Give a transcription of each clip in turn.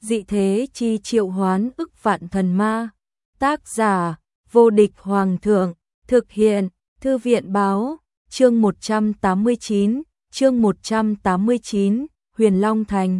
dị thế chi triệu hoán ức vạn thần ma. Tác giả, vô địch hoàng thượng, thực hiện, thư viện báo, chương 189, Huyền Long Thành.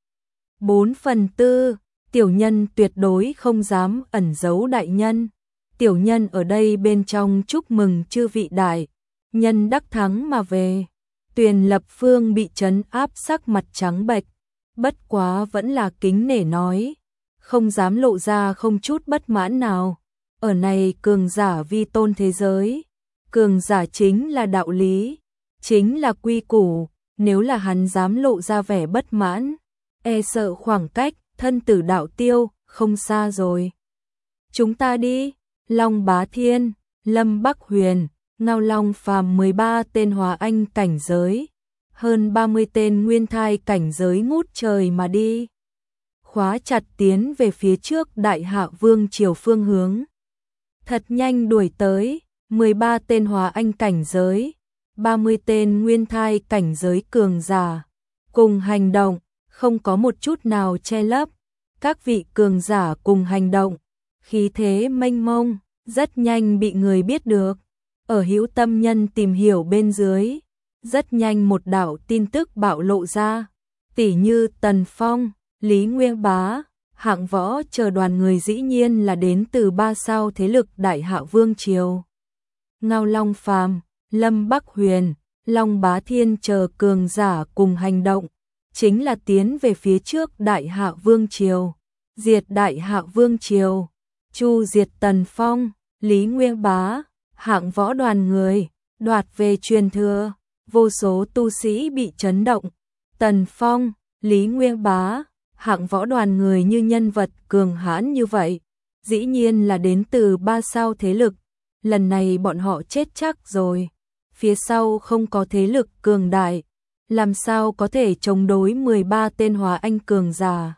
4/4, tiểu nhân tuyệt đối không dám ẩn giấu đại nhân. Tiểu nhân ở đây bên trong chúc mừng chư vị đại nhân đắc thắng mà về. Tuyền Lập Phương bị trấn áp sắc mặt trắng bệch, bất quá vẫn là kính nể nói, không dám lộ ra không chút bất mãn nào. Ở này cường giả vi tôn thế giới, cường giả chính là đạo lý, chính là quy củ, nếu là hắn dám lộ ra vẻ bất mãn, e sợ khoảng cách thân tử đạo tiêu không xa rồi. Chúng ta đi. Long Bá Thiên, Lâm Bắc Huyền, Ngao Long Phàm 13 tên Hóa Anh cảnh giới, hơn 30 tên Nguyên Thai cảnh giới ngút trời mà đi. Khóa chặt tiến về phía trước Đại Hạ Vương triều phương hướng. Thật nhanh đuổi tới, 13 tên Hóa Anh cảnh giới, 30 tên Nguyên Thai cảnh giới cường giả. Cùng hành động, không có một chút nào che lấp. Các vị cường giả cùng hành động, khí thế mênh mông, rất nhanh bị người biết được. Ở hữu tâm nhân tìm hiểu bên dưới, rất nhanh một đạo tin tức bạo lộ ra. Tỷ như Tần Phong, Lý Nguyên Bá, hạng võ chờ đoàn người dĩ nhiên là đến từ 3 sao thế lực Đại Hạ Vương triều. Ngao Long Phàm, Lâm Bắc Huyền, Long Bá Thiên chờ cường giả cùng hành động, chính là tiến về phía trước Đại Hạ Vương triều, diệt Đại Hạ Vương triều, chu diệt Tần Phong, Lý Nguyên Bá, hạng võ đoàn người, đoạt về truyền thừa. Vô số tu sĩ bị chấn động. Tần Phong, Lý Nguyên Bá, hạng võ đoàn người như nhân vật cường hãn như vậy, dĩ nhiên là đến từ 3 sao thế lực. Lần này bọn họ chết chắc rồi. Phía sau không có thế lực cường đại, làm sao có thể chống đối 13 tên Hóa Anh cường giả,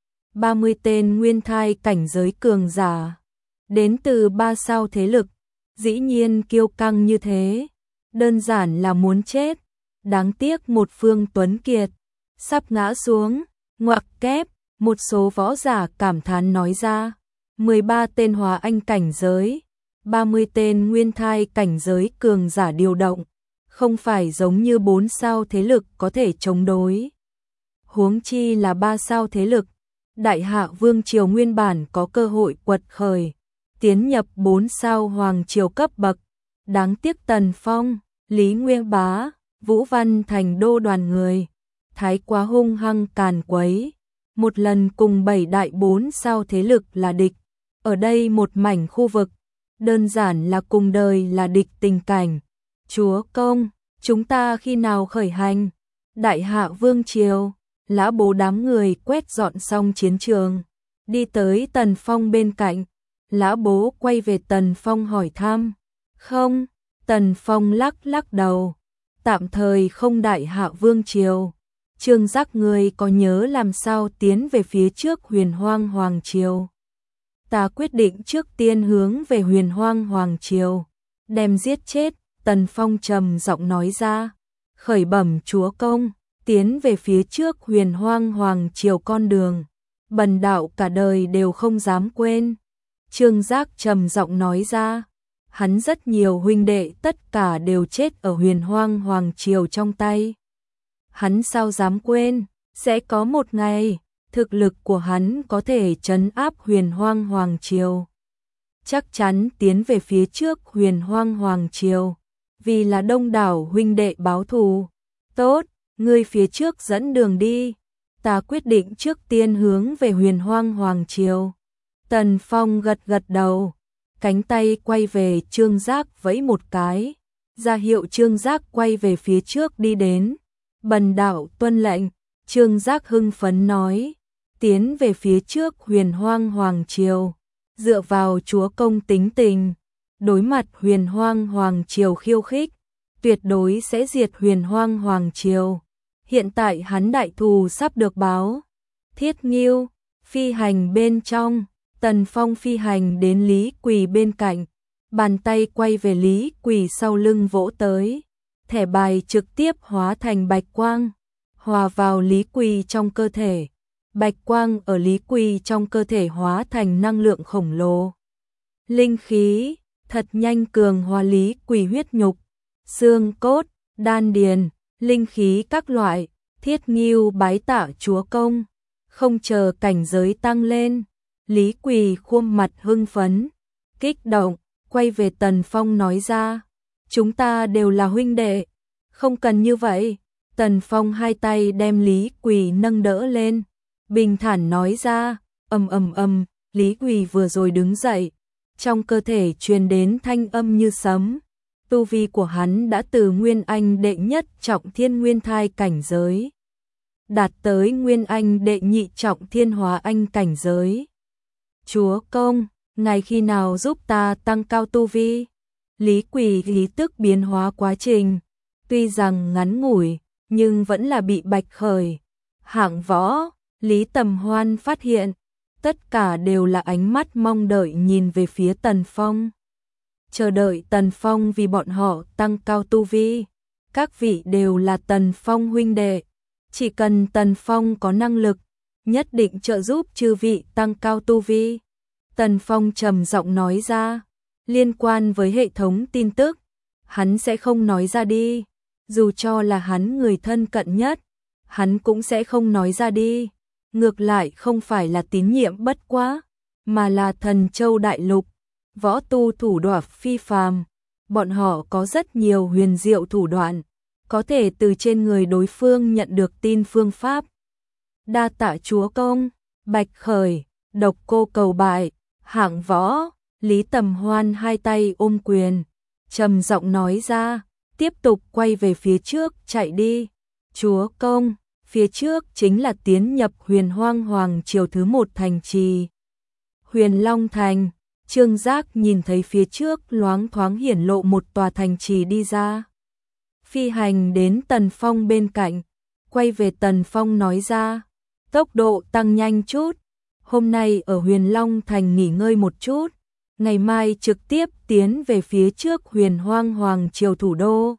30 tên Nguyên Thai cảnh giới cường giả, đến từ 3 sao thế lực, dĩ nhiên kiêu căng như thế, đơn giản là muốn chết. Đáng tiếc một Phương Tuấn Kiệt sắp ngã xuống, ngoặc kép, một số võ giả cảm thán nói ra. 13 tên Hóa Anh cảnh giới, 30 tên Nguyên Thai cảnh giới cường giả điều động, không phải giống như 4 sao thế lực có thể chống đối. Huống chi là 3 sao thế lực, Đại Hạ Vương triều nguyên bản có cơ hội quật khởi, tiến nhập 4 sao hoàng triều cấp bậc. Đáng tiếc Tần Phong, Lý Nguyên Bá, Vũ Văn Thành đô đoàn người, thái quá hung hăng càn quấy, một lần cùng 7 đại 4 sao thế lực là địch. Ở đây một mảnh khu vực, đơn giản là cùng đời là địch tình cảnh. Chúa công, chúng ta khi nào khởi hành? Đại Hạ Vương triều, Lã Bố đám người quét dọn xong chiến trường, đi tới Tần Phong bên cạnh. Lã Bố quay về Tần Phong hỏi thăm. Không, Tần Phong lắc lắc đầu. Tạm thời không Đại Hạ Vương triều. Trương Giác người có nhớ làm sao tiến về phía trước Huyền Hoang Hoàng triều? Ta quyết định trước tiên hướng về Huyền Hoang Hoàng triều, đem giết chết. Tần Phong trầm giọng nói ra. Khởi bẩm chúa công, tiến về phía trước Huyền Hoang Hoàng triều con đường, bần đạo cả đời đều không dám quên. Trương Giác trầm giọng nói ra. Hắn rất nhiều huynh đệ tất cả đều chết ở Huyền Hoang Hoàng triều trong tay. Hắn sao dám quên, sẽ có một ngày, thực lực của hắn có thể trấn áp Huyền Hoang Hoàng triều. Chắc chắn tiến về phía trước Huyền Hoang Hoàng triều, vì là đông đảo huynh đệ báo thù. Tốt, ngươi phía trước dẫn đường đi, ta quyết định trước tiên hướng về Huyền Hoang Hoàng triều. Tần Phong gật gật đầu, cánh tay quay về Trương Giác vẫy một cái, ra hiệu Trương Giác quay về phía trước đi đến. Bần đạo tuân lệnh. Trương Giác hưng phấn nói. Tiến về phía trước Huyền Hoang Hoàng triều, dựa vào chúa công tính tình, đối mặt Huyền Hoang Hoàng triều khiêu khích, tuyệt đối sẽ diệt Huyền Hoang Hoàng triều. Hiện tại hắn đại thù sắp được báo. Thiết Nghiêu phi hành bên trong. Tần Phong phi hành đến Lý Quỳ bên cạnh, bàn tay quay về Lý Quỳ sau lưng vỗ tới, thẻ bài trực tiếp hóa thành bạch quang, hòa vào Lý Quỳ trong cơ thể. bạch quang ở Lý Quỳ trong cơ thể hóa thành năng lượng khổng lồ. Linh khí, thật nhanh cường hóa Lý Quỳ huyết nhục, xương cốt, đan điền, linh khí các loại, Thiết Ngưu bái tạ chúa công. Không chờ cảnh giới tăng lên, Lý Quỳ khuôn mặt hưng phấn, kích động, quay về Tần Phong nói ra, chúng ta đều là huynh đệ, không cần như vậy. Tần Phong hai tay đem Lý Quỳ nâng đỡ lên, bình thản nói ra, Lý Quỳ vừa rồi đứng dậy, trong cơ thể truyền đến thanh âm như sấm. Tu vi của hắn đã từ Nguyên Anh đệ nhất trọng thiên nguyên thai cảnh giới, đạt tới Nguyên Anh đệ nhị trọng thiên hóa anh cảnh giới. Chúa công, ngài khi nào giúp ta tăng cao tu vi? Lý Quỳ lý tức biến hóa quá trình, tuy rằng ngắn ngủi, nhưng vẫn là bị Bạch Khởi, Hạng Võ, Lý Tầm Hoan phát hiện, tất cả đều là ánh mắt mong đợi nhìn về phía Tần Phong. Chờ đợi Tần Phong vì bọn họ tăng cao tu vi. Các vị đều là Tần Phong huynh đệ, chỉ cần Tần Phong có năng lực, nhất định trợ giúp chư vị tăng cao tu vi. Tần Phong trầm giọng nói ra, liên quan với hệ thống tin tức, hắn sẽ không nói ra đi, dù cho là hắn người thân cận nhất, hắn cũng sẽ không nói ra đi. Ngược lại không phải là tín nhiệm bất quá, mà là Thần Châu Đại Lục, võ tu thủ đoạn phi phàm, bọn họ có rất nhiều huyền diệu thủ đoạn, có thể từ trên người đối phương nhận được tin phương pháp. Đa tạ chúa công. Bạch Khởi, Độc Cô cầu bại, Hạng Võ, Lý Tầm Hoan hai tay ôm quyền, trầm giọng nói ra, tiếp tục quay về phía trước chạy đi. Chúa công, phía trước chính là tiến nhập Huyền Hoang Hoàng triều thứ 1 thành trì, Huyền Long Thành. Trương Giác nhìn thấy phía trước loáng thoáng hiển lộ một tòa thành trì đi ra, phi hành đến Tần Phong bên cạnh, quay về Tần Phong nói ra, tốc độ tăng nhanh chút, hôm nay ở Huyền Long Thành nghỉ ngơi một chút, ngày mai trực tiếp tiến về phía trước Huyền Hoang Hoàng triều thủ đô.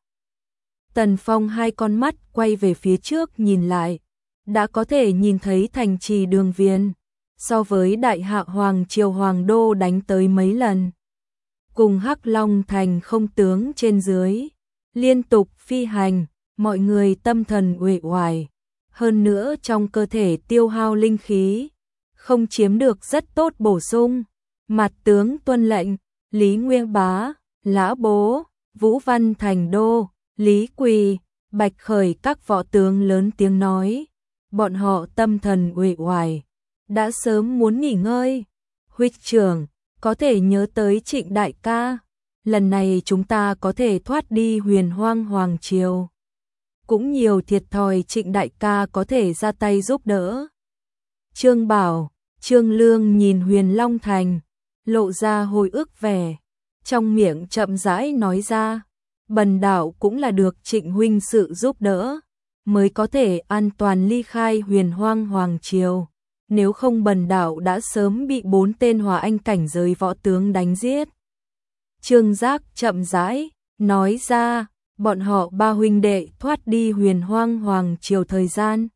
Tần Phong hai con mắt quay về phía trước nhìn lại, đã có thể nhìn thấy thành trì Đường Viền, so với Đại Hạ Hoàng triều Hoàng đô đánh tới mấy lần. Cùng Hắc Long Thành không tướng trên dưới, liên tục phi hành, mọi người tâm thần uể oải, hơn nữa trong cơ thể tiêu hao linh khí, không chiếm được rất tốt bổ sung. Mặt tướng tuân lệnh. Lý Nguyên Bá, Lã Bố, Vũ Văn Thành Đô, Lý Quỳ, Bạch Khởi các võ tướng lớn tiếng nói, bọn họ tâm thần uể oải, đã sớm muốn nghỉ ngơi. Huynh trưởng, có thể nhớ tới Trịnh đại ca, lần này chúng ta có thể thoát đi Huyền Hoang Hoàng triều, cũng nhiều thiệt thòi, Trịnh đại ca có thể ra tay giúp đỡ. Trương Bảo, Trương Lương nhìn Huyền Long Thành, lộ ra hồi ức vẻ, trong miệng chậm rãi nói ra, bần đạo cũng là được Trịnh huynh sự giúp đỡ, mới có thể an toàn ly khai Huyền Hoang Hoàng triều, nếu không bần đạo đã sớm bị 4 tên hòa anh cảnh giới võ tướng đánh giết. Trương Giác chậm rãi nói ra, bọn họ ba huynh đệ thoát đi Huyền Hoang Hoàng triều thời gian,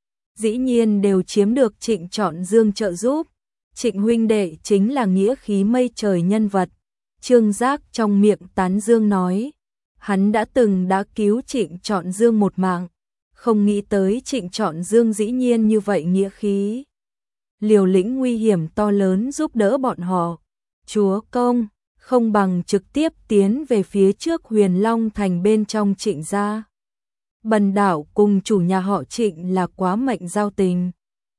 dĩ nhiên đều chiếm được Trịnh Trọn Dương trợ giúp. Trịnh huynh đệ chính là nghĩa khí mây trời nhân vật. Trương Giác trong miệng tán dương nói, hắn đã cứu Trịnh Trọn Dương một mạng, không nghĩ tới Trịnh Trọn Dương dĩ nhiên như vậy nghĩa khí, liều lĩnh nguy hiểm to lớn giúp đỡ bọn họ. Chúa công, không bằng trực tiếp tiến về phía trước Huyền Long Thành bên trong Trịnh gia. Bần đạo cùng chủ nhà họ Trịnh là quá mệnh giao tình.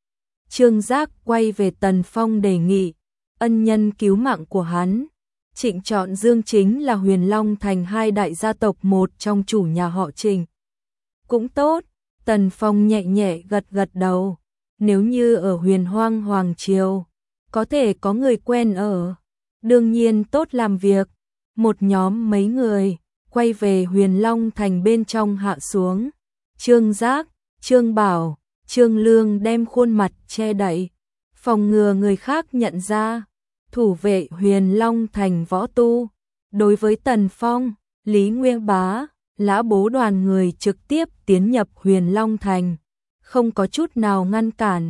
Trương Giác quay về Tần Phong đề nghị, ân nhân cứu mạng của hắn, Trịnh Trọn Dương chính là Huyền Long Thành 2 đại gia tộc một trong chủ nhà họ Trịnh. Cũng tốt, Tần Phong nhẹ nhẹ gật đầu, nếu như ở Huyền Hoang Hoàng triều, có thể có người quen ở, đương nhiên tốt làm việc. Một nhóm mấy người quay về Huyền Long Thành bên trong hạ xuống, Trương Giác, Trương Bảo, Trương Lương đem khuôn mặt che đậy, phòng ngừa người khác nhận ra, thủ vệ Huyền Long Thành võ tu. Đối với Tần Phong, Lý Nguyên Bá, Lã Bố đoàn người trực tiếp tiến nhập Huyền Long Thành, không có chút nào ngăn cản.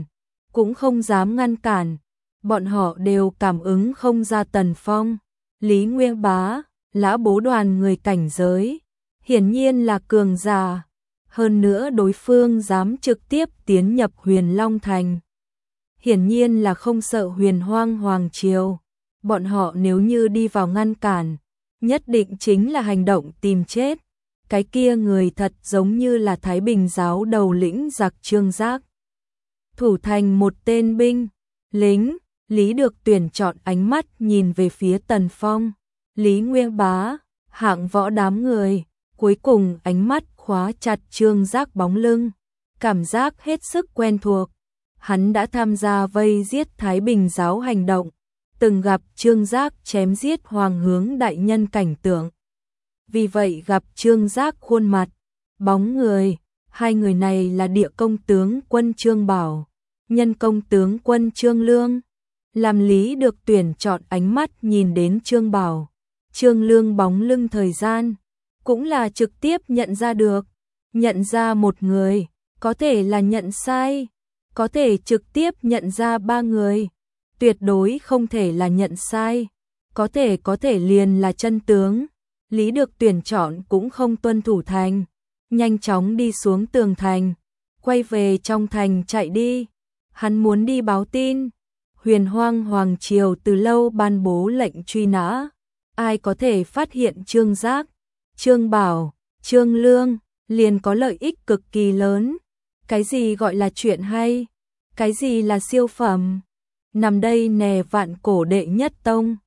cũng không dám ngăn cản, bọn họ đều cảm ứng không ra Tần Phong, Lý Nguyên Bá, Lã Bố đoàn người cảnh giới, hiển nhiên là cường giả, hơn nữa đối phương dám trực tiếp tiến nhập Huyền Long Thành. Hiển nhiên là không sợ Huyền Hoang Hoàng Triều, bọn họ nếu như đi vào ngăn cản, nhất định chính là hành động tìm chết. Cái kia người thật giống như là Thái Bình giáo đầu lĩnh giặc Trương Giác. Thủ thành một tên binh, lính, Lý được tuyển chọn ánh mắt nhìn về phía Tần Phong, Lý Nguyên Bá, hạng võ đám người, cuối cùng ánh mắt khóa chặt Trương Giác bóng lưng, cảm giác hết sức quen thuộc. Hắn đã tham gia vây giết Thái Bình giáo hành động, từng gặp Trương Giác chém giết Hoàng Hướng đại nhân cảnh tượng. Vì vậy gặp Trương Giác khuôn mặt, bóng người, hai người này là Địa công tướng quân Trương Bảo, Nhân công tướng quân Trương Lương. Làm Lý được tuyển chọn ánh mắt nhìn đến Trương Bảo, Trương Lương bóng lưng thời gian, cũng là trực tiếp nhận ra được, nhận ra một người, có thể là nhận sai, có thể trực tiếp nhận ra ba người, tuyệt đối không thể là nhận sai, có thể liền là chân tướng. Lý được tuyển chọn cũng không tuân thủ thành, nhanh chóng đi xuống tường thành, quay về trong thành chạy đi. Hắn muốn đi báo tin, Huyền Hoang Hoàng Triều từ lâu ban bố lệnh truy nã, ai có thể phát hiện Trương Giác, Trương Bảo, Trương Lương, liền có lợi ích cực kỳ lớn. Cái gì gọi là chuyện hay, cái gì là siêu phẩm, nằm đây nè vạn cổ đệ nhất tông.